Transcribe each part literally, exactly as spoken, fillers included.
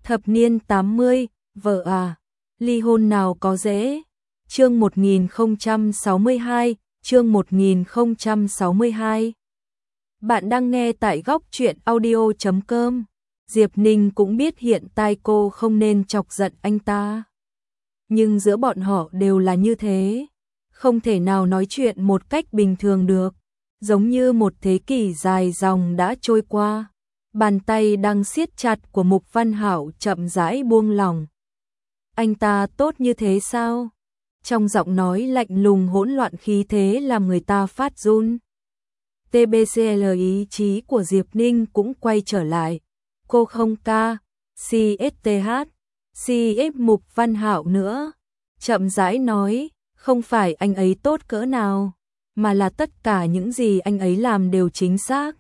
Thập niên tám mươi, vợ à, ly hôn nào có dễ. Chương một nghìn không trăm sáu mươi hai, chương một nghìn không trăm sáu mươi hai. Bạn đang nghe tại góc truyện audio chấm com. Diệp Ninh cũng biết hiện tại cô không nên chọc giận anh ta. Nhưng giữa bọn họ đều là như thế, không thể nào nói chuyện một cách bình thường được, giống như một thế kỷ dài dòng đã trôi qua. Bàn tay đang siết chặt của Mục Văn Hạo chậm rãi buông lỏng. Anh ta tốt như thế sao? Trong giọng nói lạnh lùng hỗn loạn khí thế làm người ta phát run. tê bê xê lờ ý chí của Diệp Ninh cũng quay trở lại. Cô không ca, xê ét tê hát, xê ép Mục Văn Hạo nữa. Chậm rãi nói, không phải anh ấy tốt cỡ nào, mà là tất cả những gì anh ấy làm đều chính xác.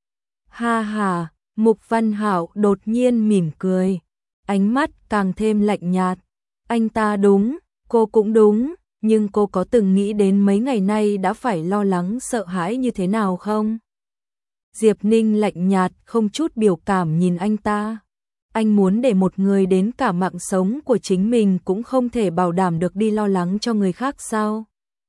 Ha ha, Mục Văn Hạo đột nhiên mỉm cười, ánh mắt càng thêm lạnh nhạt. Anh ta đúng, cô cũng đúng, nhưng cô có từng nghĩ đến mấy ngày nay đã phải lo lắng sợ hãi như thế nào không? Diệp Ninh lạnh nhạt không chút biểu cảm nhìn anh ta. Anh muốn để một người đến cả mạng sống của chính mình cũng không thể bảo đảm được đi lo lắng cho người khác sao?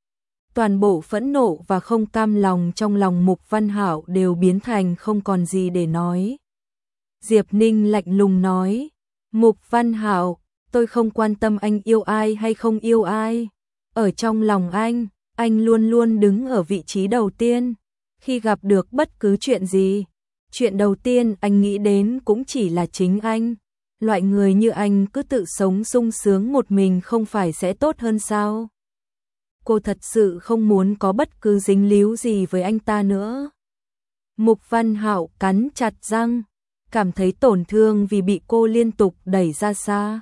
Toàn bộ phẫn nộ và không cam lòng trong lòng Mục Văn Hạo đều biến thành không còn gì để nói. Diệp Ninh lạnh lùng nói, Mục Văn Hạo, tôi không quan tâm anh yêu ai hay không yêu ai. Ở trong lòng anh, anh luôn luôn đứng ở vị trí đầu tiên. Khi gặp được bất cứ chuyện gì, chuyện đầu tiên anh nghĩ đến cũng chỉ là chính anh. Loại người như anh cứ tự sống sung sướng một mình không phải sẽ tốt hơn sao? Cô thật sự không muốn có bất cứ dính líu gì với anh ta nữa. Mục Văn Hạo cắn chặt răng, cảm thấy tổn thương vì bị cô liên tục đẩy ra xa.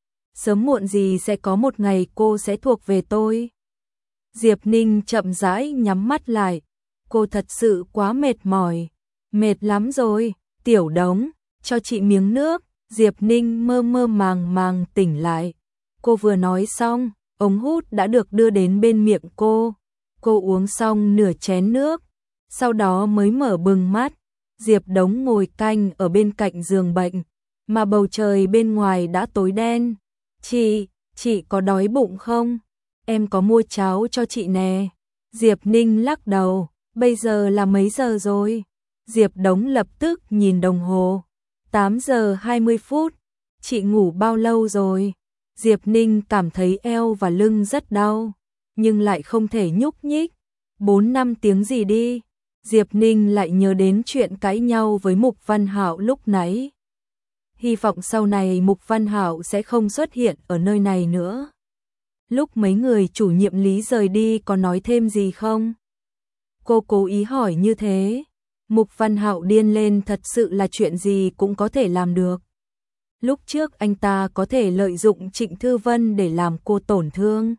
Sớm muộn gì sẽ có một ngày cô sẽ thuộc về tôi. Diệp Ninh chậm rãi nhắm mắt lại. Cô thật sự quá mệt mỏi. Mệt lắm rồi, Tiểu Đống, cho chị miếng nước. Diệp Ninh mơ mơ màng màng tỉnh lại. Cô vừa nói xong, ống hút đã được đưa đến bên miệng cô. Cô uống xong nửa chén nước, sau đó mới mở bừng mắt. Diệp Đống ngồi canh ở bên cạnh giường bệnh, mà bầu trời bên ngoài đã tối đen. Chị, chị có đói bụng không? Em có mua cháo cho chị nè. Diệp Ninh lắc đầu, bây giờ là mấy giờ rồi? Diệp Đống lập tức nhìn đồng hồ. tám giờ hai mươi phút. Chị ngủ bao lâu rồi? Diệp Ninh cảm thấy eo và lưng rất đau, nhưng lại không thể nhúc nhích. bốn năm tiếng gì đi. Diệp Ninh lại nhớ đến chuyện cãi nhau với Mục Văn Hạo lúc nãy. Hy vọng sau này Mục Văn Hạo sẽ không xuất hiện ở nơi này nữa. Lúc mấy người chủ nhiệm Lý rời đi có nói thêm gì không? Cô cố ý hỏi như thế. Mục Văn Hạo điên lên, thật sự là chuyện gì cũng có thể làm được. Lúc trước anh ta có thể lợi dụng Trịnh Thư Vân để làm cô tổn thương.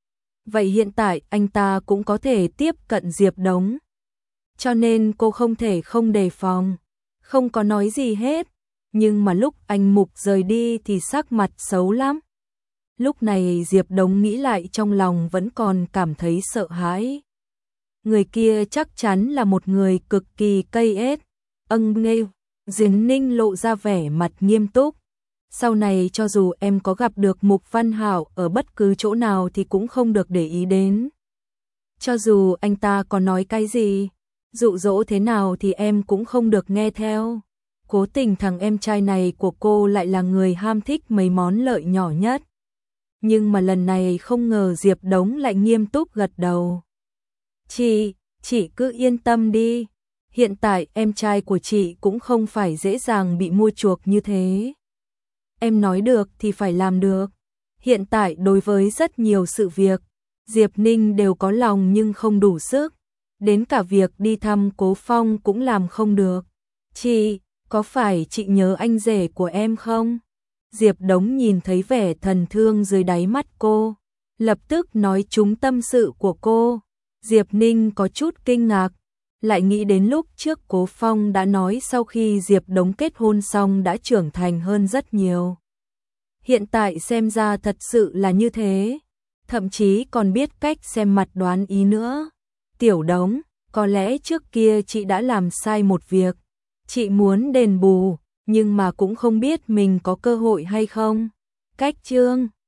Vậy hiện tại anh ta cũng có thể tiếp cận Diệp Đống. Cho nên cô không thể không đề phòng. Không có nói gì hết. Nhưng mà lúc anh Mục rời đi thì sắc mặt xấu lắm. Lúc này Diệp Đống nghĩ lại trong lòng vẫn còn cảm thấy sợ hãi. Người kia chắc chắn là một người cực kỳ cây ết. Âng nghêu, Diệp Ninh lộ ra vẻ mặt nghiêm túc. Sau này cho dù em có gặp được Mục Văn Hạo ở bất cứ chỗ nào thì cũng không được để ý đến. Cho dù anh ta có nói cái gì, dụ dỗ thế nào thì em cũng không được nghe theo. Cố tình thằng em trai này của cô lại là người ham thích mấy món lợi nhỏ nhất. Nhưng mà lần này không ngờ Diệp Đống lại nghiêm túc gật đầu. Chị, chị cứ yên tâm đi. Hiện tại em trai của chị cũng không phải dễ dàng bị mua chuộc như thế. Em nói được thì phải làm được. Hiện tại đối với rất nhiều sự việc, Diệp Ninh đều có lòng nhưng không đủ sức. Đến cả việc đi thăm Cố Phong cũng làm không được. Chị, có phải chị nhớ anh rể của em không? Diệp Đống nhìn thấy vẻ thần thương dưới đáy mắt cô, lập tức nói trúng tâm sự của cô. Diệp Ninh có chút kinh ngạc, lại nghĩ đến lúc trước Cố Phong đã nói sau khi Diệp Đống kết hôn xong đã trưởng thành hơn rất nhiều. Hiện tại xem ra thật sự là như thế, thậm chí còn biết cách xem mặt đoán ý nữa. Tiểu Đống, có lẽ trước kia chị đã làm sai một việc, chị muốn đền bù, nhưng mà cũng không biết mình có cơ hội hay không. Cách chương